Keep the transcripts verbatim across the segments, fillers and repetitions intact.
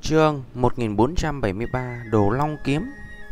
Chương một nghìn bốn trăm bảy mươi ba Đồ Long Kiếm.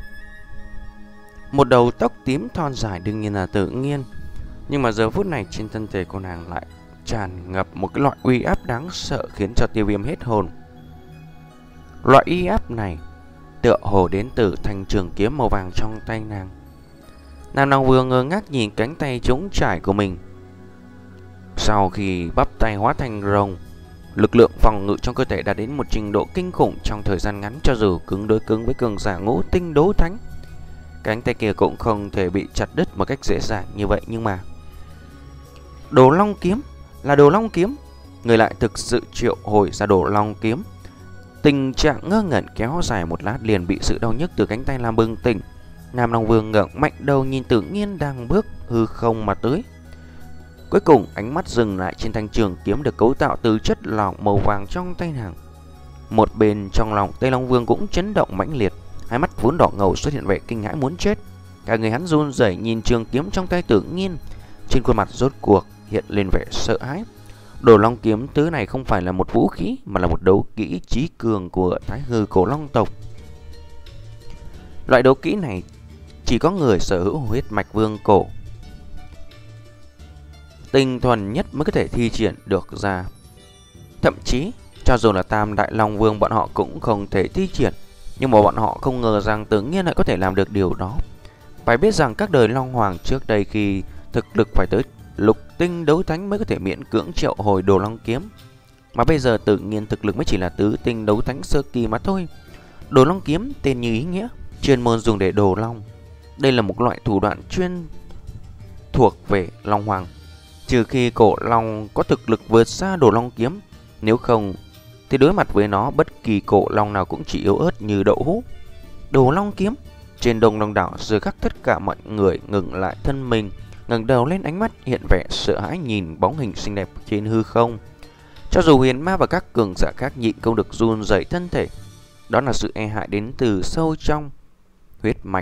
Một đầu tóc tím thon dài đương nhiên là tự nhiên, nhưng mà giờ phút này trên thân thể của nàng lại tràn ngập một cái loại uy áp đáng sợ khiến cho Tiêu Viêm hết hồn. Loại uy áp này tựa hồ đến từ thanh trường kiếm màu vàng trong tay nàng. Nàng Long vừa ngơ ngác nhìn cánh tay trống trải của mình. Sau khi bắp tay hóa thành rồng, lực lượng phòng ngự trong cơ thể đã đến một trình độ kinh khủng trong thời gian ngắn. Cho dù cứng đối cứng với cường giả ngũ tinh đấu thánh, cánh tay kia cũng không thể bị chặt đứt một cách dễ dàng như vậy. Nhưng mà Đồ Long Kiếm là Đồ Long Kiếm, người lại thực sự triệu hồi ra Đồ Long Kiếm. Tình trạng ngơ ngẩn kéo dài một lát liền bị sự đau nhức từ cánh tay làm bừng tỉnh. Nam Long Vương ngẩng mạnh đầu nhìn Tự Nhiên đang bước hư không mà tới. Cuối cùng ánh mắt dừng lại trên thanh trường kiếm được cấu tạo từ chất lỏng màu vàng trong tay nàng. Một bên trong lòng Tây Long Vương cũng chấn động mãnh liệt, hai mắt vốn đỏ ngầu xuất hiện vẻ kinh hãi muốn chết. Cả người hắn run rẩy nhìn trường kiếm trong tay Tự Nhiên, trên khuôn mặt rốt cuộc hiện lên vẻ sợ hãi. Đồ Long Kiếm thứ này không phải là một vũ khí mà là một đấu kỹ chí cường của Thái Hư Cổ Long tộc. Loại đấu kỹ này chỉ có người sở hữu huyết mạch vương cổ tinh thuần nhất mới có thể thi triển được ra. Thậm chí cho dù là Tam Đại Long Vương bọn họ cũng không thể thi triển, nhưng mà bọn họ không ngờ rằng Tự Nhiên lại có thể làm được điều đó. Phải biết rằng các đời Long Hoàng trước đây khi thực lực phải tới lục tinh đấu thánh mới có thể miễn cưỡng triệu hồi Đồ Long Kiếm, mà bây giờ Tự Nhiên thực lực mới chỉ là tứ tinh đấu thánh sơ kỳ mà thôi. Đồ Long Kiếm tên như ý nghĩa, chuyên môn dùng để đồ long. Đây là một loại thủ đoạn chuyên thuộc về Long Hoàng, trừ khi cổ long có thực lực vượt xa Đồ Long Kiếm, nếu không thì đối mặt với nó bất kỳ cổ long nào cũng chỉ yếu ớt như đậu hũ. Đồ Long Kiếm. Trên Đông Long đảo giờ khắc tất cả mọi người ngừng lại thân mình, ngẩng đầu lên, ánh mắt hiện vẻ sợ hãi nhìn bóng hình xinh đẹp trên hư không. Cho dù Huyền Ma và các cường giả khác nhịn không được run rẩy thân thể. Đó là sự e hại đến từ sâu trong huyết mạch.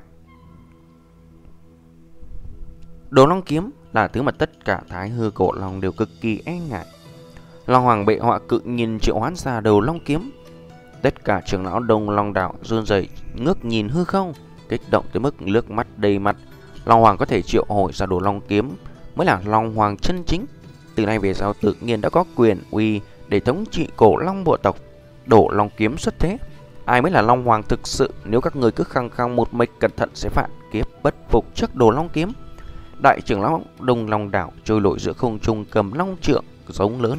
Đồ Long Kiếm là thứ mà tất cả Thái Hư Cổ Long đều cực kỳ e ngại. Long Hoàng bệ họa cự nhìn triệu hoán ra Đồ Long Kiếm. Tất cả trưởng lão Đông Long đảo run rẩy ngước nhìn hư không, kích động tới mức nước mắt đầy mặt. Long Hoàng có thể triệu hồi ra Đồ Long Kiếm mới là Long Hoàng chân chính. Từ nay về sau Tự Nhiên đã có quyền uy để thống trị Cổ Long bộ tộc. Đồ Long Kiếm xuất thế, ai mới là Long Hoàng thực sự? Nếu các người cứ khăng khăng một mạch cẩn thận sẽ phản kiếp bất phục trước Đồ Long Kiếm. Đại trưởng lão Đông Long đảo trôi nổi giữa không trung cầm long trượng giống lớn.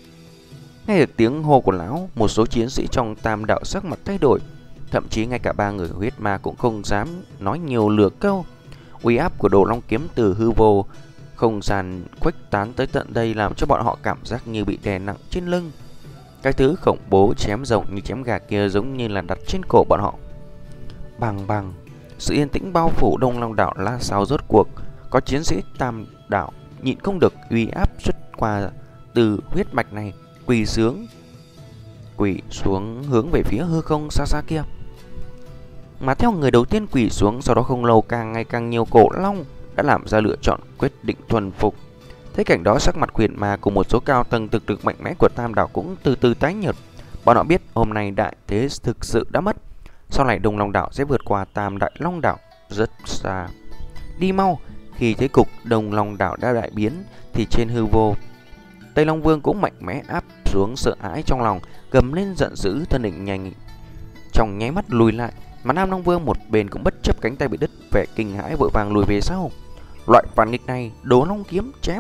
Nghe được tiếng hô của lão, một số chiến sĩ trong Tam đạo sắc mặt thay đổi, thậm chí ngay cả ba người huyết ma cũng không dám nói nhiều lừa câu. Uy áp của Đồ Long Kiếm từ hư vô không gian khuếch tán tới tận đây, làm cho bọn họ cảm giác như bị đè nặng trên lưng. Cái thứ khủng bố chém rộng như chém gà kia giống như là đặt trên cổ bọn họ. Bằng bằng, sự yên tĩnh bao phủ Đông Long đảo la sao rốt cuộc. Có chiến sĩ Tam đảo nhịn không được uy áp xuất qua từ huyết mạch này, quỳ xuống quỳ xuống hướng về phía hư không xa xa kia. Mà theo người đầu tiên quỳ xuống, sau đó không lâu càng ngày càng nhiều cổ long đã làm ra lựa chọn quyết định thuần phục. Thế cảnh đó, sắc mặt Huyền Ma cùng một số cao tầng thực lực mạnh mẽ của Tam đảo cũng từ từ tái nhợt. Bọn họ biết hôm nay đại thế thực sự đã mất. Sau này Đông Long đảo sẽ vượt qua Tam Đại Long đảo rất xa. Đi mau. Khi thế cục Đông Long đảo đã đại biến thì trên hư vô, Tây Long Vương cũng mạnh mẽ áp xuống sợ hãi trong lòng, gầm lên giận dữ, thân hình nhanh trong nháy mắt lùi lại. Mà Nam Long Vương một bên cũng bất chấp cánh tay bị đứt, vẻ kinh hãi vội vàng lùi về sau. Loại phản nghịch này, Đồ Long Kiếm chém.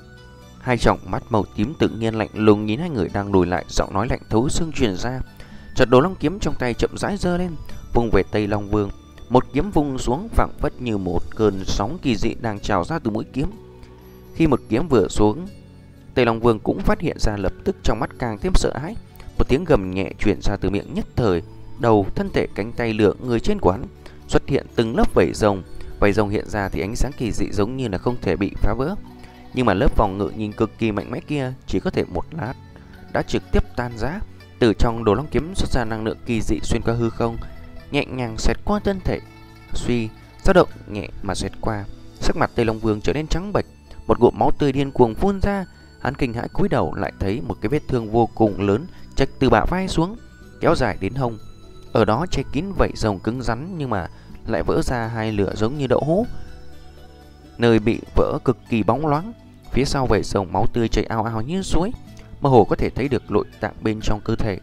Hai tròng mắt màu tím Tự Nhiên lạnh lùng nhìn hai người đang lùi lại, giọng nói lạnh thấu xương truyền ra. Chợt Đồ Long Kiếm trong tay chậm rãi giơ lên, vung về Tây Long Vương. Một kiếm vung xuống phảng phất như một cơn sóng kỳ dị đang trào ra từ mũi kiếm. Khi một kiếm vừa xuống, Tây Long Vương cũng phát hiện ra, lập tức trong mắt càng thêm sợ hãi. Một tiếng gầm nhẹ truyền ra từ miệng, nhất thời đầu, thân thể, cánh tay, lượng người trên của hắn xuất hiện từng lớp vảy rồng. Vảy rồng hiện ra thì ánh sáng kỳ dị giống như là không thể bị phá vỡ. Nhưng mà lớp phòng ngự nhìn cực kỳ mạnh mẽ kia chỉ có thể một lát đã trực tiếp tan rã. Từ trong Đồ Long Kiếm xuất ra năng lượng kỳ dị xuyên qua hư không, nhẹ nhàng xẹt qua thân thể. Suy, dao động nhẹ mà xẹt qua, sắc mặt Tây Long Vương trở nên trắng bệch, một ngụm máu tươi điên cuồng phun ra. Hắn kinh hãi cúi đầu lại thấy một cái vết thương vô cùng lớn chạch từ bả vai xuống. kéo dài đến hông. Ở đó che kín vảy rồng cứng rắn nhưng mà lại vỡ ra hai lửa giống như đậu hũ. Nơi bị vỡ cực kỳ bóng loáng, phía sau vảy rồng máu tươi chảy ào ào như suối, mơ hồ có thể thấy được nội tạng bên trong cơ thể.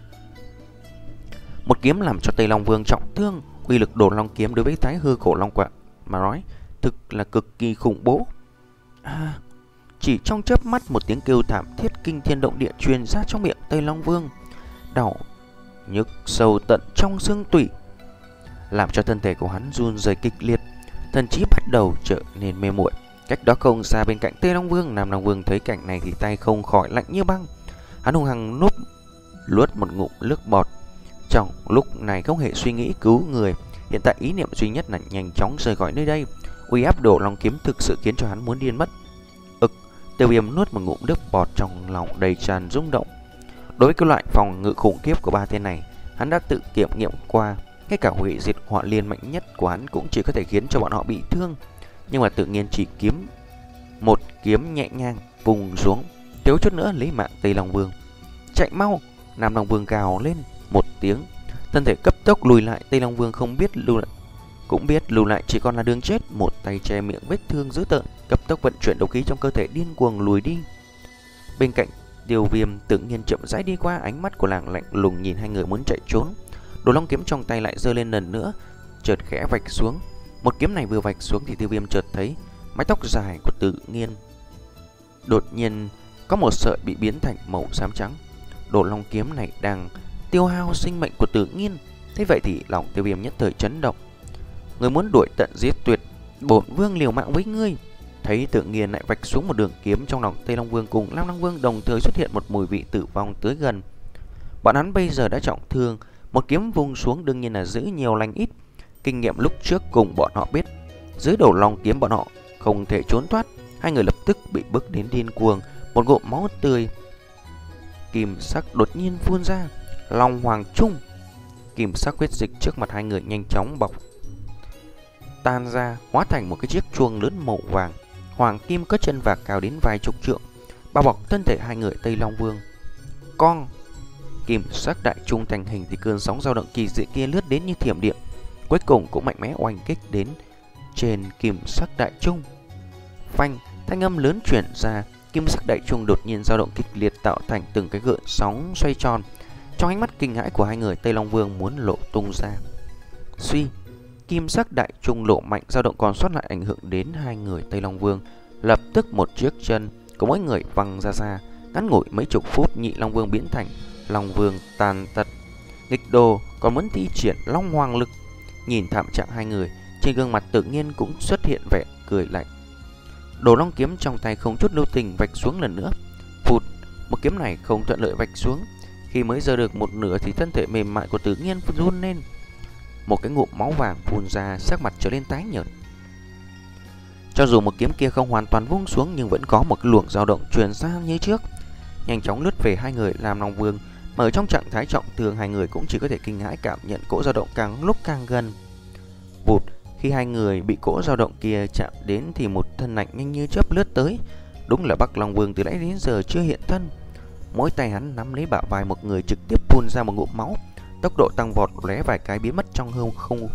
Một kiếm làm cho Tây Long Vương trọng thương. Uy lực Đồ Long kiếm đối với Thái Hư Cổ Long Quạ mà nói thực là cực kỳ khủng bố. À, chỉ trong chớp mắt một tiếng kêu thảm thiết kinh thiên động địa truyền ra trong miệng Tây Long Vương, đau nhức sâu tận trong xương tủy, làm cho thân thể của hắn run rẩy kịch liệt, thần trí bắt đầu trở nên mê muội. Cách đó không xa bên cạnh Tây Long Vương, Nam Long Vương thấy cảnh này thì tay không khỏi lạnh như băng. Hắn hung hăng núp luốt một ngụm nước bọt. Trong lúc này không hề suy nghĩ cứu người, hiện tại ý niệm duy nhất là nhanh chóng rời khỏi nơi đây. Uy áp Đồ Long kiếm thực sự khiến cho hắn muốn điên mất. Ực, Tiêu Viêm nuốt một ngụm nước bọt, trong lòng đầy tràn rung động. Đối với cái loại phòng ngự khủng khiếp của ba tên này, hắn đã tự kiểm nghiệm qua. Ngay cả hủy diệt hỏa liên mạnh nhất của hắn cũng chỉ có thể khiến cho bọn họ bị thương. Nhưng mà tự nhiên chỉ kiếm một kiếm nhẹ nhàng vùng xuống, thiếu chút nữa lấy mạng Tây Long Vương. Chạy mau! Nam Long Vương gào lên một tiếng, thân thể cấp tốc lùi lại. Tây Long Vương không biết lưu lại, cũng biết lùi lại chỉ còn là đường chết. Một tay che miệng vết thương dữ tợn, cấp tốc vận chuyển đấu khí trong cơ thể, điên cuồng lùi đi. Bên cạnh Tiêu Viêm tự nhiên chậm rãi đi qua, ánh mắt của làng lạnh lùng nhìn hai người muốn chạy trốn. Đồ Long kiếm trong tay lại giơ lên lần nữa, chợt khẽ vạch xuống. Một kiếm này vừa vạch xuống thì Tiêu Viêm chợt thấy mái tóc dài của Tự Nhiên đột nhiên có một sợi bị biến thành màu xám trắng. Đồ Long kiếm này đang tiêu hao sinh mệnh của Tự Nhiên. Thế vậy thì lòng Tiêu Viêm nhất thời chấn động. Người muốn đuổi tận giết tuyệt, bổn vương liều mạng với ngươi. Thấy Tự Nhiên lại vạch xuống một đường kiếm, trong lòng Tây Long Vương cùng Nam Long Vương đồng thời xuất hiện một mùi vị tử vong tới gần. Bọn hắn bây giờ đã trọng thương, một kiếm vung xuống đương nhiên là giữ nhiều lành ít. Kinh nghiệm lúc trước cùng bọn họ biết, dưới Đồ Long kiếm bọn họ không thể trốn thoát. Hai người lập tức bị bức đến điên cuồng, một ngụm máu tươi kim sắc đột nhiên phun ra. Long Hoàng Trung, kim sắc huyết dịch trước mặt hai người nhanh chóng bọc tan ra, hóa thành một cái chiếc chuông lớn màu vàng. Hoàng kim có chân vạc cao đến vài chục trượng, bao bọc thân thể hai người Tây Long Vương. Con kim sắc đại trung thành hình thì cơn sóng dao động kỳ dị kia lướt đến như thiểm điện, cuối cùng cũng mạnh mẽ oanh kích đến trên kim sắc đại trung. Phanh, thanh âm lớn truyền ra, kim sắc đại trung đột nhiên dao động kịch liệt, tạo thành từng cái gợn sóng xoay tròn. Trong ánh mắt kinh hãi của hai người, Tây Long Vương muốn lộ tung ra. Suy, kim sắc đại trung lộ mạnh, dao động còn sót lại ảnh hưởng đến hai người Tây Long Vương. Lập tức một chiếc chân của mỗi người văng ra xa. Ngắn ngủi mấy chục phút, Nhị Long Vương biến thành Long Vương tàn tật. Nghịch đồ còn muốn thi triển Long Hoàng lực. Nhìn thảm trạng hai người, trên gương mặt Tự Nhiên cũng xuất hiện vẻ cười lạnh. Đồ Long kiếm trong tay không chút lưu tình vạch xuống lần nữa. Phụt, một kiếm này không thuận lợi vạch xuống. Khi mới giơ được một nửa thì thân thể mềm mại của Tự Nhiên run lên. Một cái ngụm máu vàng phun ra, sắc mặt trở lên tái nhợt. Cho dù một kiếm kia không hoàn toàn vung xuống, nhưng vẫn có một luồng dao động truyền ra như trước, nhanh chóng lướt về hai người Nam Long Vương. Mà ở trong trạng thái trọng thương, hai người cũng chỉ có thể kinh hãi cảm nhận cỗ dao động càng lúc càng gần. Vụt, khi hai người bị cỗ dao động kia chạm đến thì một thân ảnh nhanh như chớp lướt tới. Đúng là Bắc Long Vương từ nãy đến giờ chưa hiện thân. Mỗi tay hắn nắm lấy bả vai một người, trực tiếp phun ra một ngụm máu, tốc độ tăng vọt, lóe vài cái biến mất trong hư không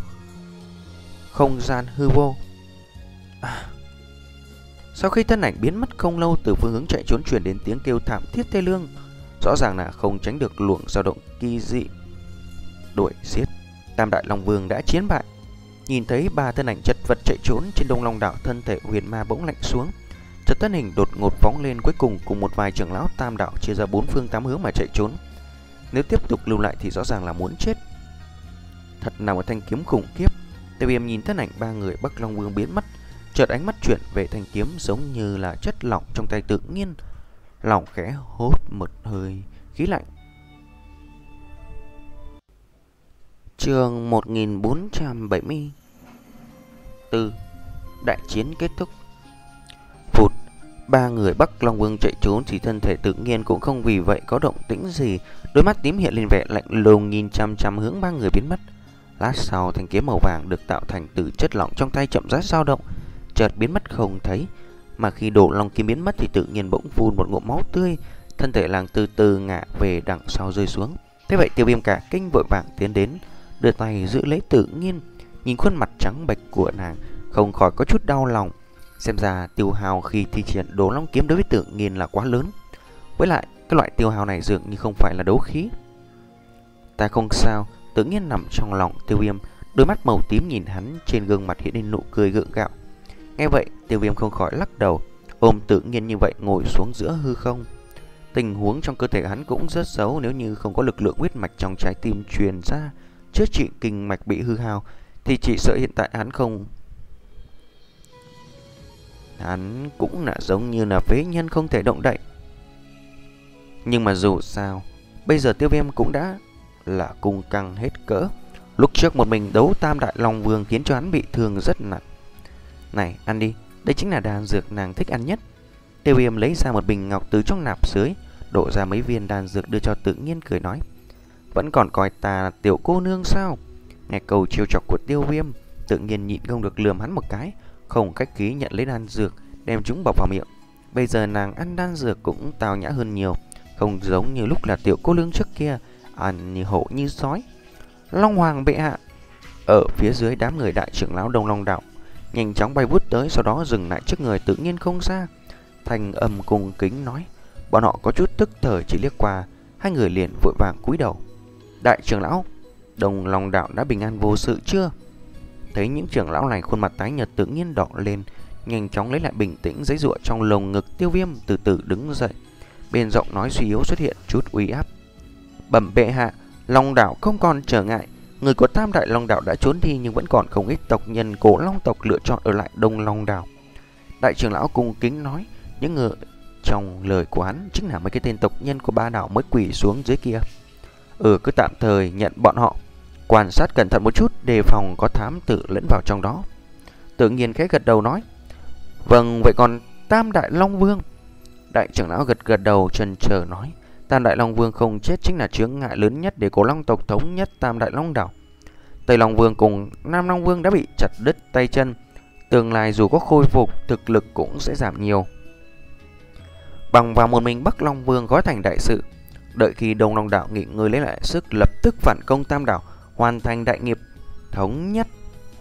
không gian hư vô. À. Sau khi thân ảnh biến mất không lâu, từ phương hướng chạy trốn truyền đến tiếng kêu thảm thiết thê lương, rõ ràng là không tránh được luồng dao động kỳ dị đuổi giết. Tam Đại Long Vương đã chiến bại. Nhìn thấy ba thân ảnh chật vật chạy trốn trên Đông Long đảo, thân thể huyền ma bỗng lạnh xuống, chợt thân hình đột ngột phóng lên, cuối cùng cùng một vài trưởng lão Tam Đạo chia ra bốn phương tám hướng mà chạy trốn. Nếu tiếp tục lưu lại thì rõ ràng là muốn chết. Thật là một thanh kiếm khủng khiếp. Tiêu Viêm nhìn thân ảnh ba người Bắc Long Vương biến mất, chợt ánh mắt chuyển về thanh kiếm giống như là chất lỏng trong tay Tự Nhiên, lòng khẽ hốt một hơi khí lạnh. Chương một nghìn bốn trăm bảy mươi tư, đại chiến kết thúc. Phụt, ba người Bắc Long Vương chạy trốn thì thân thể Tự Nhiên cũng không vì vậy có động tĩnh gì, đôi mắt tím hiện lên vẻ lạnh lùng nhìn chăm chăm hướng ba người biến mất. Lát sau, thanh kiếm màu vàng được tạo thành từ chất lỏng trong tay chậm rãi dao động, chợt biến mất không thấy. Mà khi Đồ Long kiếm biến mất thì Tự Nhiên bỗng phun một ngụm máu tươi, thân thể làng từ từ ngã về đằng sau rơi xuống. Thế vậy Tiêu Viêm cả kinh vội vàng tiến đến, đưa tay giữ lấy Tự Nhiên. Nhìn khuôn mặt trắng bệch của nàng, không khỏi có chút đau lòng. Xem ra tiêu hao khi thi triển Đồ Long Kiếm đối với Tự Nhiên là quá lớn. Với lại cái loại tiêu hao này dường như không phải là đấu khí. Ta không sao. Tự Nhiên nằm trong lòng Tiêu Viêm, đôi mắt màu tím nhìn hắn, trên gương mặt hiện lên nụ cười gượng gạo. Nghe vậy Tiêu Viêm không khỏi lắc đầu, ôm Tự Nhiên như vậy ngồi xuống giữa hư không. Tình huống trong cơ thể hắn cũng rất xấu, nếu như không có lực lượng huyết mạch trong trái tim truyền ra chữa trị kinh mạch bị hư hao thì chỉ sợ hiện tại hắn không Hắn cũng là giống như là phế nhân không thể động đậy. Nhưng mà dù sao bây giờ Tiêu Viêm cũng đã là cung căng hết cỡ. Lúc trước một mình đấu Tam Đại Long Vương khiến cho hắn bị thương rất nặng. Này ăn đi, đây chính là đan dược nàng thích ăn nhất. Tiêu Viêm lấy ra một bình ngọc từ trong nạp dưới, đổ ra mấy viên đan dược đưa cho Tự Nhiên, cười nói: Vẫn còn coi ta là tiểu cô nương sao? Nghe câu trêu chọc của Tiêu Viêm, Tự Nhiên nhịn không được lườm hắn một cái, không khách khí nhận lấy đan dược, đem chúng bọc vào miệng. Bây giờ nàng ăn đan dược cũng tào nhã hơn nhiều, không giống như lúc là tiểu cô nương trước kia, ăn như hổ như sói. Long Hoàng bệ hạ. Ở phía dưới, đám người đại trưởng lão Đông Long Đạo nhanh chóng bay vút tới, sau đó dừng lại trước người Tự Nhiên không xa, thành âm cung kính nói. Bọn họ có chút tức thời, chỉ liếc qua, hai người liền vội vàng cúi đầu. Đại trưởng lão Đông Long Đạo đã bình an vô sự chưa? Thấy những trưởng lão này khuôn mặt tái nhợt, Tự Nhiên đỏ lên, nhanh chóng lấy lại bình tĩnh, giãy giụa trong lồng ngực Tiêu Viêm, từ từ đứng dậy. Bên giọng nói suy yếu xuất hiện chút uy áp. Bẩm bệ hạ, Long Đảo không còn trở ngại. Người của Tam Đại Long Đảo đã trốn đi, nhưng vẫn còn không ít tộc nhân cổ Long tộc lựa chọn ở lại Đông Long Đảo. Đại trưởng lão cung kính nói. Những người trong lời của hắn chính là mấy cái tên tộc nhân của ba đảo mới quỳ xuống dưới kia. Ừ, cứ tạm thời nhận bọn họ, quan sát cẩn thận một chút, đề phòng có thám tử lẫn vào trong đó. Tự Nhiên khẽ gật đầu nói: Vâng, vậy còn Tam Đại Long Vương? Đại trưởng lão gật gật đầu, chần chờ nói: Tam Đại Long Vương không chết chính là chướng ngại lớn nhất để cổ Long tộc thống nhất Tam Đại Long Đảo. Tây Long Vương cùng Nam Long Vương đã bị chặt đứt tay chân, tương lai dù có khôi phục, thực lực cũng sẽ giảm nhiều. Bằng vào một mình Bắc Long Vương gói thành đại sự, đợi khi Đông Long Đảo nghỉ ngơi lấy lại sức, lập tức phản công Tam Đảo, hoàn thành đại nghiệp thống nhất.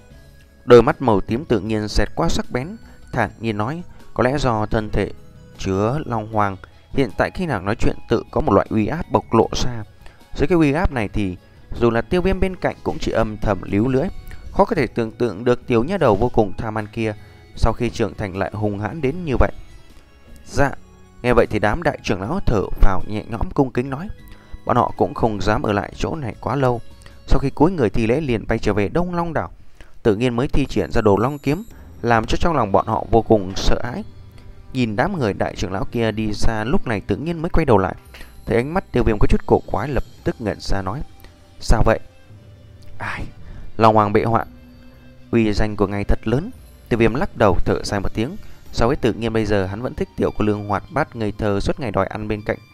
Đôi mắt màu tím Tự Nhiên xẹt qua sắc bén, thản nhiên nói: Có lẽ do thân thể chứa Long Hoàng, hiện tại khi nàng nói chuyện tự có một loại uy áp bộc lộ ra. Dưới cái uy áp này thì dù là Tiêu Viêm bên cạnh cũng chỉ âm thầm líu lưỡi. Khó có thể tưởng tượng được tiểu nha đầu vô cùng tham ăn kia sau khi trưởng thành lại hung hãn đến như vậy. Dạ. Nghe vậy thì đám đại trưởng lão thở phào nhẹ nhõm, cung kính nói: Bọn họ cũng không dám ở lại chỗ này quá lâu. Sau khi cúi người thi lễ liền bay trở về Đông Long Đảo. Tự Nhiên mới thi triển ra Đồ Long Kiếm, làm cho trong lòng bọn họ vô cùng sợ hãi. Nhìn đám người đại trưởng lão kia đi xa, lúc này Tự Nhiên mới quay đầu lại, thấy ánh mắt Tiêu Viêm có chút cổ quái, lập tức ngẩn ra nói: Sao vậy? Ai? Long Hoàng bệ hạ, uy danh của ngài thật lớn. Tiêu Viêm lắc đầu thở dài một tiếng. So với Tự Nhiên bây giờ, hắn vẫn thích tiểu cô nương hoạt bát ngây thơ suốt ngày đòi ăn bên cạnh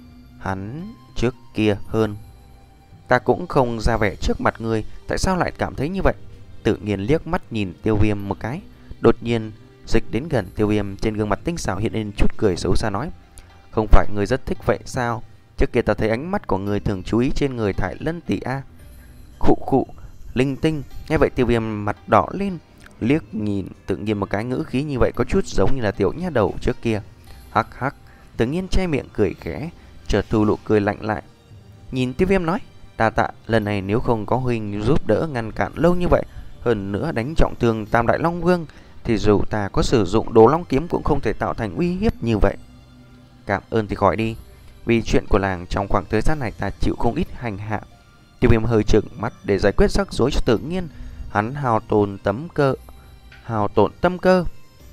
hắn trước kia hơn. Ta cũng không ra vẻ trước mặt người, tại sao lại cảm thấy như vậy? Tự Nhiên liếc mắt nhìn Tiêu Viêm một cái, đột nhiên dịch đến gần Tiêu Viêm, trên gương mặt tinh xảo hiện lên chút cười xấu xa nói: Không phải người rất thích vậy sao? Trước kia ta thấy ánh mắt của người thường chú ý trên người Thải Lân tỷ a. Khụ khụ, linh tinh. Nghe vậy Tiêu Viêm mặt đỏ lên, liếc nhìn Tự Nhiên một cái, ngữ khí như vậy có chút giống như là tiểu nha đầu trước kia. Hắc hắc. Tự Nhiên che miệng cười khẽ, chợt thu nụ cười lạnh lại, nhìn Tiêu Viêm nói: Đa tạ, lần này nếu không có huynh giúp đỡ ngăn cản lâu như vậy, hơn nữa đánh trọng thương Tam Đại Long Vương, thì dù ta có sử dụng Đồ Long Kiếm cũng không thể tạo thành uy hiếp như vậy. Cảm ơn thì khỏi đi, vì chuyện của làng trong khoảng thời gian này ta chịu không ít hành hạ. Tiêu Viêm hơi trừng mắt để giải quyết rắc rối cho Tự Nhiên. Hắn hào tồn tấm cơ Hào tổn tâm cơ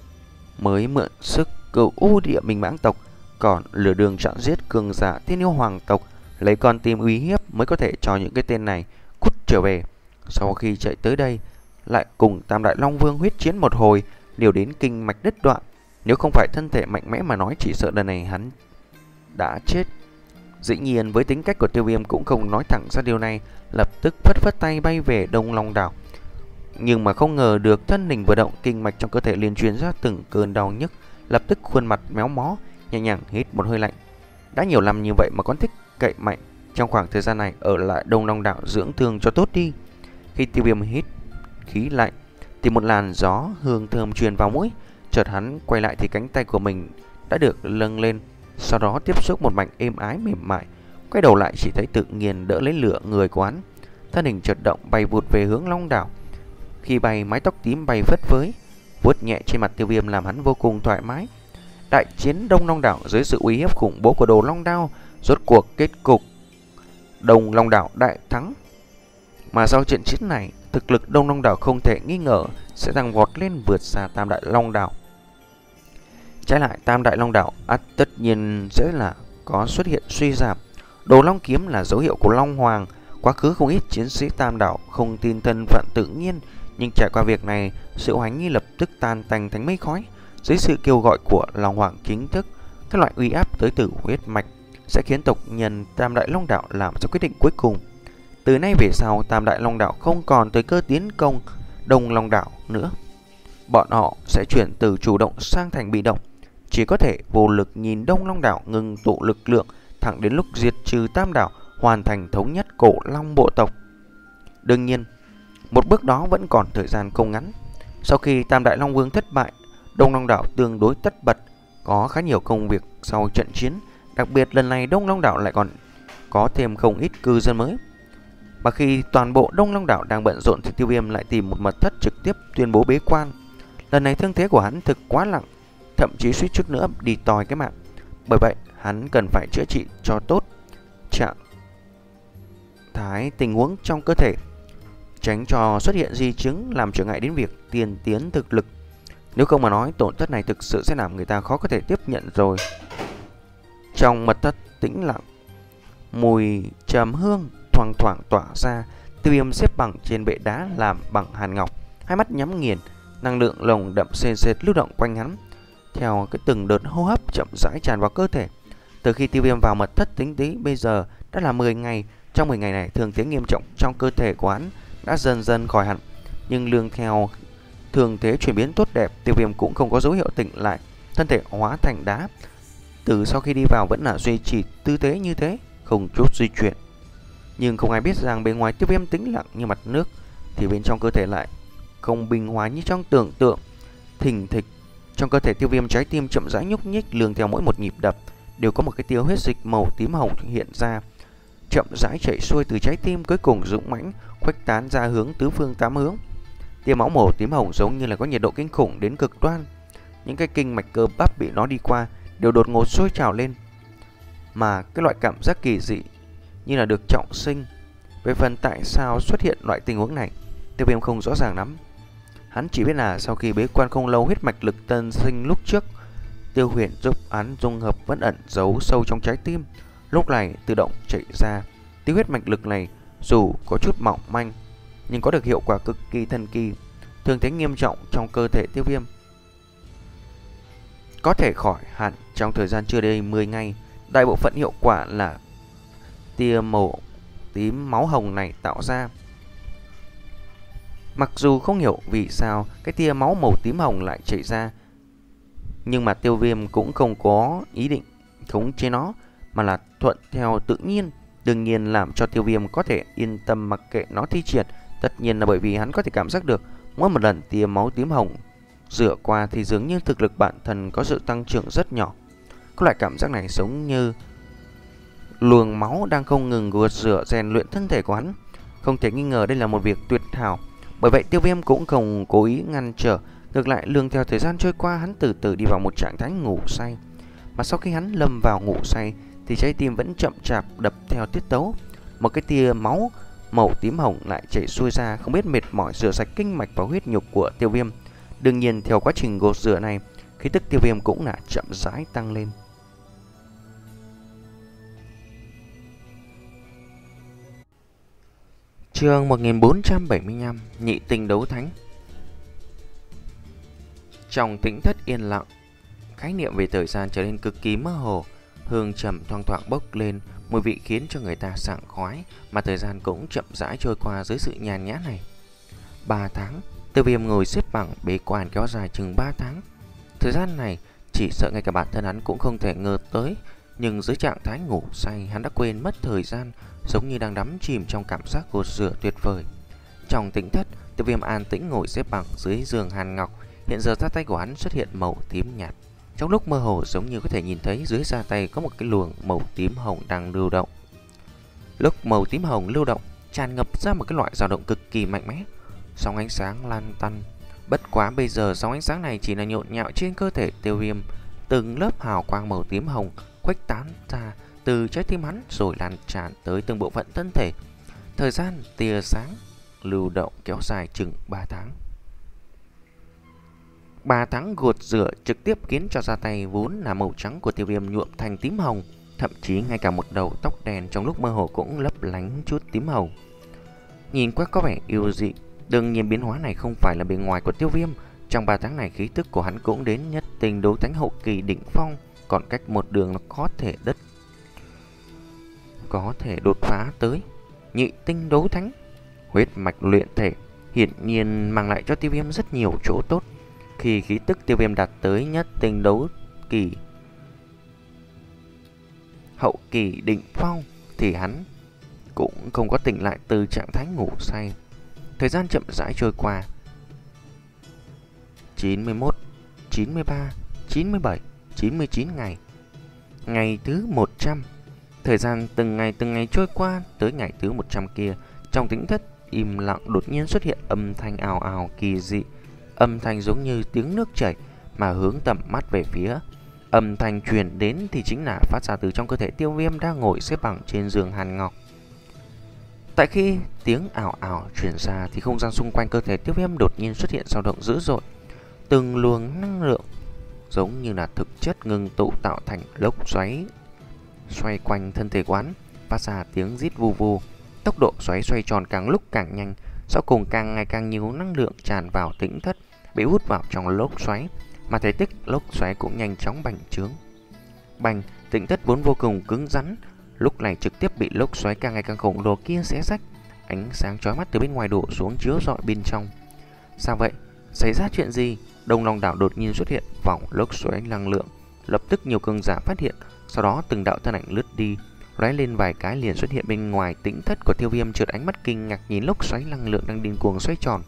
mới mượn sức cửu u địa minh mãng tộc, còn lừa đường chặn giết cường giả thiên yêu hoàng tộc, lấy con tim uy hiếp mới có thể cho những cái tên này cút trở về. Sau khi chạy tới đây, lại cùng Tam Đại Long Vương huyết chiến một hồi, liều đến kinh mạch đứt đoạn. Nếu không phải thân thể mạnh mẽ mà nói, chỉ sợ lần này hắn đã chết. Dĩ nhiên với tính cách của Tiêu Viêm cũng không nói thẳng ra điều này, lập tức phất phất tay bay về Đông Long Đảo. Nhưng mà không ngờ được thân hình vừa động, kinh mạch trong cơ thể liền truyền ra từng cơn đau nhức, lập tức khuôn mặt méo mó, nhẹ nhàng hít một hơi lạnh. Đã nhiều năm như vậy mà còn thích cậy mạnh, trong khoảng thời gian này ở lại Đông Long Đảo dưỡng thương cho tốt đi. Khi Tiêu Viêm hít khí lạnh thì một làn gió hương thơm truyền vào mũi. Chợt hắn quay lại thì cánh tay của mình đã được nâng lên, sau đó tiếp xúc một mảnh êm ái mềm mại. Quay đầu lại chỉ thấy tự nhiên đỡ lấy lửa người của hắn. Thân hình chợt động bay vụt về hướng Long Đảo. Khi bay, mái tóc tím bay phất phới, vuốt nhẹ trên mặt Tiêu Viêm làm hắn vô cùng thoải mái. Đại chiến Đông Long Đảo dưới sự uy hiếp khủng bố của Đồ Long Đao rốt cuộc kết cục Đông Long Đảo đại thắng. Mà sau trận chiến này, thực lực Đông Long Đảo không thể nghi ngờ sẽ tăng vọt lên vượt xa Tam Đại Long Đảo. Trái lại, Tam Đại Long Đảo ắt tất nhiên sẽ là có xuất hiện suy giảm. Đồ Long kiếm là dấu hiệu của Long Hoàng. Quá khứ không ít chiến sĩ Tam Đảo không tin thân phận tự nhiên, nhưng trải qua việc này, sự hoài nghi lập tức tan tành thành mây khói. Dưới sự kêu gọi của Long Hoàng chính thức, các loại uy áp tới từ huyết mạch sẽ khiến tộc nhân Tam Đại Long Đảo làm ra quyết định cuối cùng. Từ nay về sau, Tam Đại Long Đảo không còn tới cơ tiến công Đông Long Đảo nữa. Bọn họ sẽ chuyển từ chủ động sang thành bị động, chỉ có thể vô lực nhìn Đông Long Đảo ngừng tụ lực lượng thẳng đến lúc diệt trừ Tam Đảo, hoàn thành thống nhất Cổ Long bộ tộc. Đương nhiên, một bước đó vẫn còn thời gian không ngắn. Sau khi Tam Đại Long Vương thất bại, Đông Long Đảo tương đối tất bật, có khá nhiều công việc sau trận chiến. Đặc biệt lần này Đông Long Đảo lại còn có thêm không ít cư dân mới. Và khi toàn bộ Đông Long Đảo đang bận rộn thì Tiêu Viêm lại tìm một mật thất trực tiếp tuyên bố bế quan. Lần này thương thế của hắn thực quá nặng, thậm chí suýt chút nữa đi tòi cái mạng. Bởi vậy hắn cần phải chữa trị cho tốt trạng thái tình huống trong cơ thể, tránh cho xuất hiện di chứng làm trở ngại đến việc tiên tiến thực lực. Nếu không mà nói, tổn thất này thực sự sẽ làm người ta khó có thể tiếp nhận rồi. Trong mật thất tĩnh lặng, mùi trầm hương thoang thoảng tỏa ra. Tiêu Viêm xếp bằng trên bệ đá làm bằng hàn ngọc, hai mắt nhắm nghiền, năng lượng lồng đậm sền sệt lưu động quanh hắn, theo cái từng đợt hô hấp chậm rãi tràn vào cơ thể. Từ khi Tiêu Viêm vào mật thất tính tí bây giờ đã là mười ngày. Trong mười ngày này, thương thế nghiêm trọng trong cơ thể của hắn đã dần dần khỏi hẳn, nhưng lương theo thường thế chuyển biến tốt đẹp, Tiêu Viêm cũng không có dấu hiệu tỉnh lại, thân thể hóa thành đá. Từ sau khi đi vào vẫn là duy trì tư thế như thế, không chút di chuyển. Nhưng không ai biết rằng bên ngoài Tiêu Viêm tĩnh lặng như mặt nước, thì bên trong cơ thể lại không bình hòa như trong tưởng tượng. Thình thịch, trong cơ thể Tiêu Viêm trái tim chậm rãi nhúc nhích, lương theo mỗi một nhịp đập đều có một cái tia huyết dịch màu tím hồng hiện ra, chậm rãi chảy xuôi từ trái tim, cuối cùng dũng mãnh khuếch tán ra hướng tứ phương tám hướng. Tia máu màu tím hồng giống như là có nhiệt độ kinh khủng đến cực đoan. Những cái kinh mạch cơ bắp bị nó đi qua đều đột ngột sôi trào lên, mà cái loại cảm giác kỳ dị như là được trọng sinh. Về phần tại sao xuất hiện loại tình huống này, Tiêu Viêm không rõ ràng lắm. Hắn chỉ biết là sau khi bế quan không lâu, huyết mạch lực tân sinh lúc trước Tiêu Huyền giúp hắn dung hợp vẫn ẩn giấu sâu trong trái tim, lúc này tự động chạy ra. Tiêu huyết mạch lực này dù có chút mỏng manh nhưng có được hiệu quả cực kỳ thần kỳ. Thương thế nghiêm trọng trong cơ thể Tiêu Viêm có thể khỏi hẳn trong thời gian chưa đầy mười ngày. Đại bộ phận hiệu quả là tia màu tím máu hồng này tạo ra. Mặc dù không hiểu vì sao cái tia máu màu tím hồng lại chảy ra, nhưng mà Tiêu Viêm cũng không có ý định khống chế nó, mà là thuận theo tự nhiên. Đương nhiên làm cho Tiêu Viêm có thể yên tâm mặc kệ nó thi triển, tất nhiên là bởi vì hắn có thể cảm giác được mỗi một lần tia máu tím hồng rửa qua thì dường như thực lực bản thân có sự tăng trưởng rất nhỏ. Có loại cảm giác này giống như luồng máu đang không ngừng gột rửa rèn luyện thân thể của hắn. Không thể nghi ngờ đây là một việc tuyệt hảo. Bởi vậy Tiêu Viêm cũng không cố ý ngăn trở, ngược lại lương theo thời gian trôi qua, hắn từ từ đi vào một trạng thái ngủ say. Mà sau khi hắn lâm vào ngủ say thì trái tim vẫn chậm chạp đập theo tiết tấu. Một cái tia máu màu tím hồng lại chảy xuôi ra, không biết mệt mỏi rửa sạch kinh mạch và huyết nhục của Tiêu Viêm. Đương nhiên theo quá trình gột rửa này, khí tức Tiêu Viêm cũng là chậm rãi tăng lên. Chương một nghìn bốn trăm bảy mươi lăm, Nhị tinh đấu thánh. Trong tĩnh thất yên lặng, khái niệm về thời gian trở nên cực kỳ mơ hồ. Hương trầm thoang thoảng bốc lên, mùi vị khiến cho người ta sảng khoái, mà thời gian cũng chậm rãi trôi qua dưới sự nhàn nhã này. Ba tháng, Tiêu Viêm ngồi xếp bằng bế quan kéo dài chừng ba tháng. Thời gian này chỉ sợ ngay cả bản thân hắn cũng không thể ngờ tới, Nhưng dưới trạng thái ngủ say, hắn đã quên mất thời gian, giống như đang đắm chìm trong cảm giác gột rửa tuyệt vời. Trong tỉnh thất, Tiêu Viêm an tĩnh ngồi xếp bằng dưới giường hàn ngọc. Hiện giờ da tay của hắn xuất hiện màu tím nhạt. Trong lúc mơ hồ giống như có thể nhìn thấy dưới da tay có một cái luồng màu tím hồng đang lưu động. Lúc màu tím hồng lưu động, tràn ngập ra một cái loại dao động cực kỳ mạnh mẽ. Sóng ánh sáng lan tăn. Bất quá bây giờ sóng ánh sáng này chỉ là nhộn nhạo trên cơ thể Tiêu Viêm. Từng lớp hào quang màu tím hồng khuếch tán ra từ trái tim hắn rồi lan tràn tới từng bộ phận thân thể. Thời gian tia sáng lưu động kéo dài chừng ba tháng. ba tháng gột rửa trực tiếp khiến cho da tay vốn là màu trắng của Tiêu Viêm nhuộm thành tím hồng. Thậm chí ngay cả một đầu tóc đen trong lúc mơ hồ cũng lấp lánh chút tím hồng. Nhìn qua có vẻ yêu dị. Đương nhiên biến hóa này không phải là bề ngoài của Tiêu Viêm. Trong ba tháng này khí tức của hắn cũng đến nhất tinh đấu thánh hậu kỳ đỉnh phong. Còn cách một đường nó có thể đất Có thể đột phá tới nhị tinh đấu thánh. Huyết mạch luyện thể hiển nhiên mang lại cho Tiêu Viêm rất nhiều chỗ tốt. Khi khí tức Tiêu Viêm đạt tới nhất tinh đấu kỳ hậu kỳ đỉnh phong thì hắn cũng không có tỉnh lại từ trạng thái ngủ say. Thời gian chậm rãi trôi qua. chín mươi mốt, chín mươi ba, chín mươi bảy, chín mươi chín ngày. Ngày thứ một trăm. Thời gian từng ngày từng ngày trôi qua. Tới ngày thứ một trăm kia, trong tĩnh thất im lặng đột nhiên xuất hiện âm thanh ào ào kỳ dị. Âm thanh giống như tiếng nước chảy mà hướng tầm mắt về phía. Âm thanh truyền đến thì chính là phát ra từ trong cơ thể Tiêu Viêm đang ngồi xếp bằng trên giường hàn ngọc. Tại khi tiếng ảo ảo truyền ra thì không gian xung quanh cơ thể Tiêu Viêm đột nhiên xuất hiện dao động dữ dội. Từng luồng năng lượng giống như là thực chất ngừng tụ tạo thành lốc xoáy xoay quanh thân thể quán, phát ra tiếng rít vù vù. Tốc độ xoáy xoay tròn càng lúc càng nhanh, sau cùng càng ngày càng nhiều năng lượng tràn vào tĩnh thất, bị hút vào trong lốc xoáy, mà thể tích lốc xoáy cũng nhanh chóng bành trướng. Bành, tĩnh thất vốn vô cùng cứng rắn, lúc này trực tiếp bị lốc xoáy càng ngày càng khổng lồ kia xé rách. Ánh sáng chói mắt từ bên ngoài đổ xuống chiếu rọi bên trong. Sao vậy? Xảy ra chuyện gì? Đông Long đảo đột nhiên xuất hiện vòng lốc xoáy năng lượng. Lập tức nhiều cường giả phát hiện, sau đó từng đạo thân ảnh lướt đi, lóe lên vài cái liền xuất hiện bên ngoài tĩnh thất của Tiêu Viêm, chợt ánh mắt kinh ngạc nhìn lốc xoáy năng lượng đang điên cuồng xoay tròn.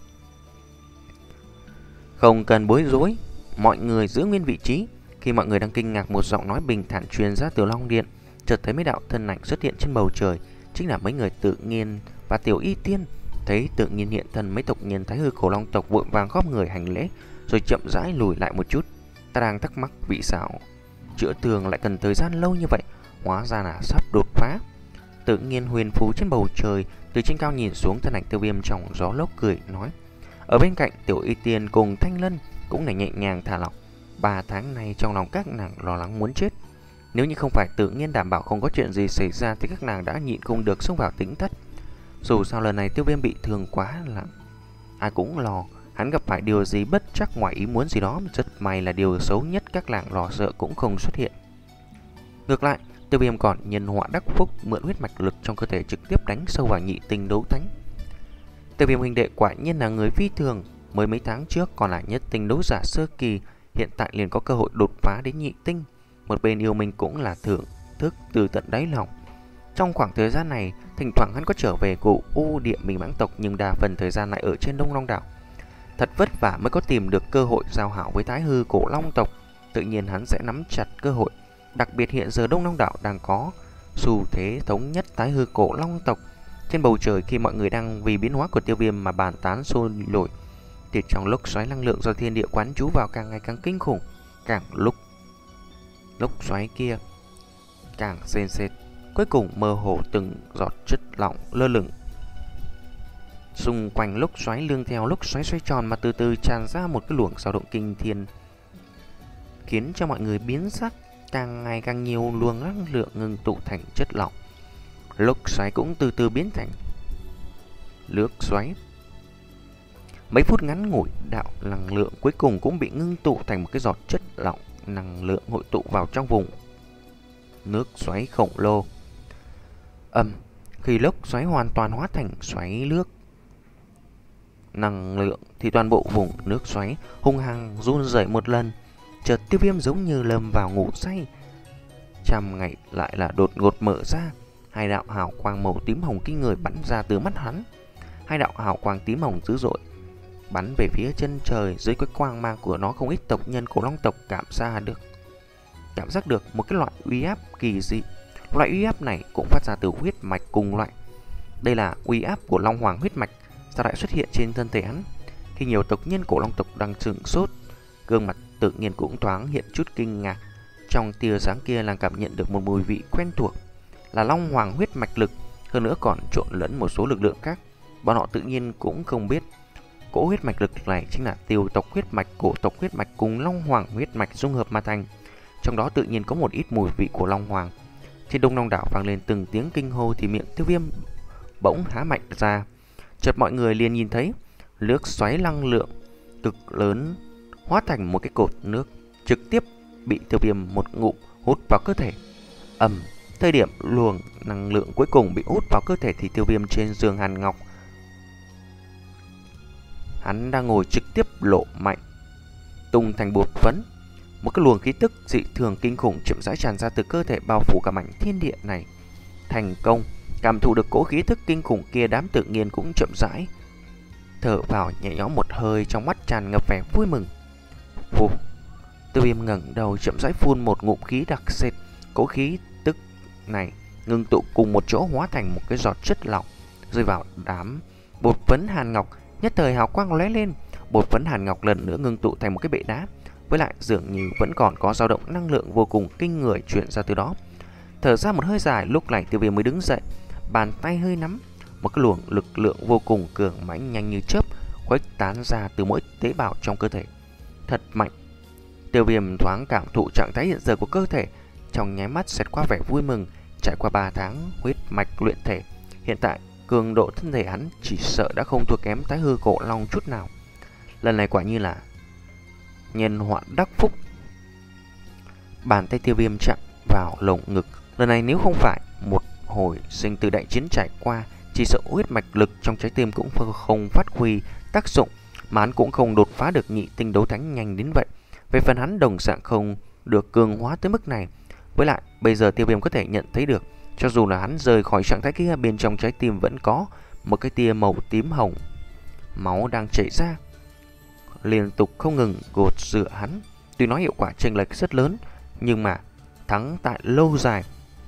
Không cần bối rối, mọi người giữ nguyên vị trí. Khi mọi người đang kinh ngạc, một giọng nói bình thản truyền ra từ Long Điện. Chợt thấy mấy đạo thân ảnh xuất hiện trên bầu trời, chính là mấy người Tự Nhiên và Tiểu Y Tiên. Thấy Tự Nhiên hiện thân, mấy tộc nhân Thái Hư Cổ Long tộc vội vàng khom người hành lễ, rồi chậm rãi lùi lại một chút. Ta đang thắc mắc vì sao chữa tường lại cần thời gian lâu như vậy, hóa ra là sắp đột phá. Tự Nhiên huyền phù trên bầu trời, từ trên cao nhìn xuống thân ảnh Tiêu Viêm trong gió lốc cười nói. Ở bên cạnh Tiểu Y Tiên cùng Thanh Lân cũng là nhẹ nhàng thả lỏng. Ba tháng nay trong lòng các nàng lo lắng muốn chết. Nếu như không phải Tự Nhiên đảm bảo không có chuyện gì xảy ra thì các nàng đã nhịn không được xông vào tĩnh thất. Dù sao lần này Tiêu Viêm bị thương quá là ai cũng lo hắn gặp phải điều gì bất chắc ngoài ý muốn gì đó. Rất may là điều xấu nhất các nàng lo sợ cũng không xuất hiện. Ngược lại, Tiêu Viêm còn nhân họa đắc phúc, mượn huyết mạch lực trong cơ thể trực tiếp đánh sâu vào nhị tinh đấu thánh. Tiêu Viêm huynh đệ quả nhiên là người phi thường, mới mấy tháng trước còn là nhất tinh đấu giả sơ kỳ, hiện tại liền có cơ hội đột phá đến nhị tinh. Một bên yêu mình cũng là thưởng thức từ tận đáy lòng. Trong khoảng thời gian này, thỉnh thoảng hắn có trở về cụ U Địa Minh Mãng tộc, nhưng đa phần thời gian lại ở trên Đông Long đảo. Thật vất vả mới có tìm được cơ hội giao hảo với Thái Hư Cổ Long tộc, tự nhiên hắn sẽ nắm chặt cơ hội. Đặc biệt hiện giờ Đông Long đảo đang có xu thế thống nhất Thái Hư Cổ Long tộc. Trên bầu trời khi mọi người đang vì biến hóa của Tiêu Viêm mà bàn tán sôi nổi, thì trong lốc xoáy năng lượng do thiên địa quán trú vào càng ngày càng kinh khủng. Càng lúc lốc xoáy kia càng sền sệt, cuối cùng mơ hồ từng giọt chất lỏng lơ lửng xung quanh lốc xoáy, lương theo lốc xoáy xoay tròn mà từ từ tràn ra một cái luồng dao động kinh thiên, khiến cho mọi người biến sắc. Càng ngày càng nhiều luồng năng lượng ngừng tụ thành chất lỏng, lốc xoáy cũng từ từ biến thành nước xoáy. Mấy phút ngắn ngủi, đạo năng lượng cuối cùng cũng bị ngưng tụ thành một cái giọt chất lỏng năng lượng hội tụ vào trong vùng nước xoáy khổng lồ. Ầm, khi lốc xoáy hoàn toàn hóa thành xoáy nước năng lượng thì toàn bộ vùng nước xoáy hung hăng run rẩy một lần. Chợt Tiêu Viêm giống như lâm vào ngủ say, Trăm ngày lại là đột ngột mở ra, hai đạo hào quang màu tím hồng kinh người bắn ra từ mắt hắn. Hai đạo hào quang tím hồng dữ dội bắn về phía chân trời. Dưới cái quang mang của nó, không ít tộc nhân của Long tộc cảm ra được cảm giác được một cái loại uy áp kỳ dị. Loại uy áp này cũng phát ra từ huyết mạch cùng loại. Đây là uy áp của Long Hoàng huyết mạch, sao lại xuất hiện trên thân thể hắn? Khi nhiều tộc nhân của Long tộc đang sửng sốt, gương mặt tự nhiên cũng thoáng hiện chút kinh ngạc. Trong tia sáng kia là cảm nhận được một mùi vị quen thuộc, là Long Hoàng huyết mạch lực, hơn nữa còn trộn lẫn một số lực lượng khác. Bọn họ tự nhiên cũng không biết cỗ huyết mạch lực này chính là Tiêu tộc huyết mạch, Cổ tộc huyết mạch cùng Long Hoàng huyết mạch dung hợp mà thành. Trong đó tự nhiên có một ít mùi vị của Long Hoàng. Trên Đông Long đảo vang lên từng tiếng kinh hô thì miệng Tiêu Viêm bỗng há mạnh ra. Chợt mọi người liền nhìn thấy nước xoáy năng lượng cực lớn hóa thành một cái cột nước, trực tiếp bị Tiêu Viêm một ngụm hút vào cơ thể. Ầm, thời điểm luồng năng lượng cuối cùng bị hút vào cơ thể thì Tiêu Viêm trên giường hàn ngọc, hắn đang ngồi trực tiếp lộ mạnh, tung thành bột phấn. Một cái luồng khí tức dị thường kinh khủng chậm rãi tràn ra từ cơ thể, bao phủ cả mảnh thiên địa này. Thành công cảm thụ được cỗ khí tức kinh khủng kia, đám tự nhiên cũng chậm rãi thở vào nhẹ nhõm một hơi, trong mắt tràn ngập vẻ vui mừng. Phù, Tiêu Viêm ngẩng đầu chậm rãi phun một ngụm khí đặc sệt. Cỗ khí tức này ngưng tụ cùng một chỗ hóa thành một cái giọt chất lỏng rơi vào đám bột phấn hàn ngọc. Nhất thời hào quang lóe lên, bột phấn hàn ngọc lần nữa ngưng tụ thành một cái bệ đá, với lại dường như vẫn còn có dao động năng lượng vô cùng kinh người truyền ra từ đó. Thở ra một hơi dài, lúc này Tiêu Viêm mới đứng dậy, bàn tay hơi nắm, một cái luồng lực lượng vô cùng cường mãnh nhanh như chớp khuếch tán ra từ mỗi tế bào trong cơ thể. Thật mạnh. Tiêu Viêm thoáng cảm thụ trạng thái hiện giờ của cơ thể, trong nháy mắt xẹt qua vẻ vui mừng. Trải qua ba tháng huyết mạch luyện thể, hiện tại cường độ thân thể hắn chỉ sợ đã không thua kém Thái Hư Cổ Long chút nào. Lần này quả như là nhân họa đắc phúc. Bàn tay Tiêu Viêm chạm vào lồng ngực. Lần này nếu không phải một hồi sinh tử đại chiến trải qua, chỉ sợ huyết mạch lực trong trái tim cũng không phát huy tác dụng, mà hắn cũng không đột phá được nhị tinh đấu thánh nhanh đến vậy. Về phần hắn đồng dạng không được cường hóa tới mức này. Với lại bây giờ Tiêu Viêm có thể nhận thấy được, cho dù là hắn rời khỏi trạng thái kia, bên trong trái tim vẫn có một cái tia màu tím hồng, máu đang chảy ra, liên tục không ngừng gột rửa hắn. Tuy nói hiệu quả chênh lệch rất lớn, nhưng mà thắng tại lâu dài,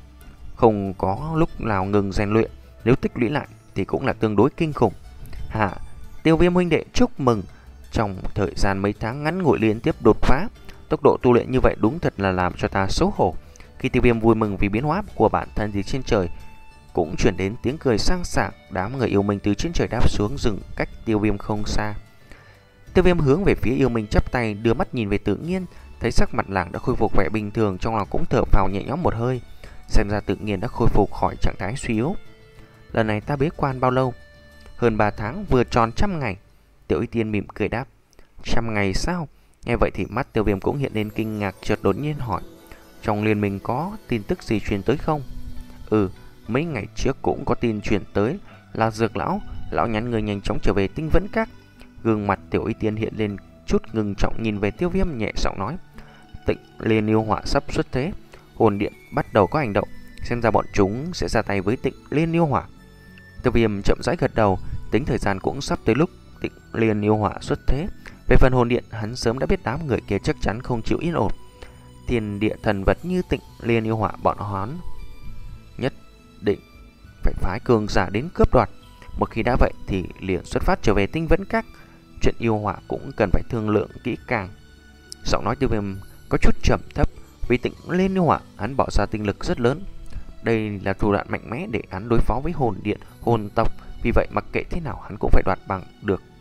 không có lúc nào ngừng rèn luyện, nếu tích lũy lại thì cũng là tương đối kinh khủng. Hạ, Tiêu Viêm huynh đệ chúc mừng. Trong thời gian mấy tháng ngắn ngủi liên tiếp đột phá, tốc độ tu luyện như vậy đúng thật là làm cho ta xấu hổ. Khi Tiêu Viêm vui mừng vì biến hóa của bản thân thì trên trời cũng chuyển đến tiếng cười sang sảng. Đám người yêu mình từ trên trời đáp xuống, dừng cách Tiêu Viêm không xa. Tiêu Viêm hướng về phía yêu mình chắp tay, đưa mắt nhìn về Tự Nhiên, thấy sắc mặt nàng đã khôi phục vẻ bình thường, trong lòng cũng thở phào nhẹ nhõm một hơi. Xem ra Tự Nhiên đã khôi phục khỏi trạng thái suy yếu. Lần này ta bế quan bao lâu? Hơn ba tháng, vừa tròn trăm ngày. Tiểu Y Tiên mỉm cười đáp. Trăm ngày sao? Nghe vậy thì mắt Tiêu Viêm cũng hiện lên kinh ngạc, chợt đột nhiên hỏi, trong liên minh có tin tức gì truyền tới không? Ừ, mấy ngày trước cũng có tin truyền tới, là Dược lão, lão nhắn người nhanh chóng trở về Tinh Vẫn Các. Gương mặt Tiểu Y Tiên hiện lên chút ngưng trọng, nhìn về Tiêu Viêm nhẹ giọng nói, Tịnh Liên yêu họa sắp xuất thế, hồn điện bắt đầu có hành động, xem ra bọn chúng sẽ ra tay với Tịnh Liên yêu hỏa. Tiêu Viêm chậm rãi gật đầu, tính thời gian cũng sắp tới lúc Tịnh Liên yêu hỏa xuất thế. Về phần hồn điện, hắn sớm đã biết đám người kia chắc chắn không chịu yên ổn. Thiên địa thần vật như Tịnh Liên yêu hỏa, bọn hắn nhất định phải phái cường giả đến cướp đoạt. Một khi đã vậy thì liền xuất phát trở về Tinh Vẫn Các. Chuyện yêu hỏa cũng cần phải thương lượng kỹ càng. Giọng nói Tiêu Viêm có chút trầm thấp, vì Tịnh Liên yêu hỏa hắn bỏ ra tinh lực rất lớn. Đây là thủ đoạn mạnh mẽ để hắn đối phó với hồn điện, hồn tộc. Vì vậy mặc kệ thế nào hắn cũng phải đoạt bằng được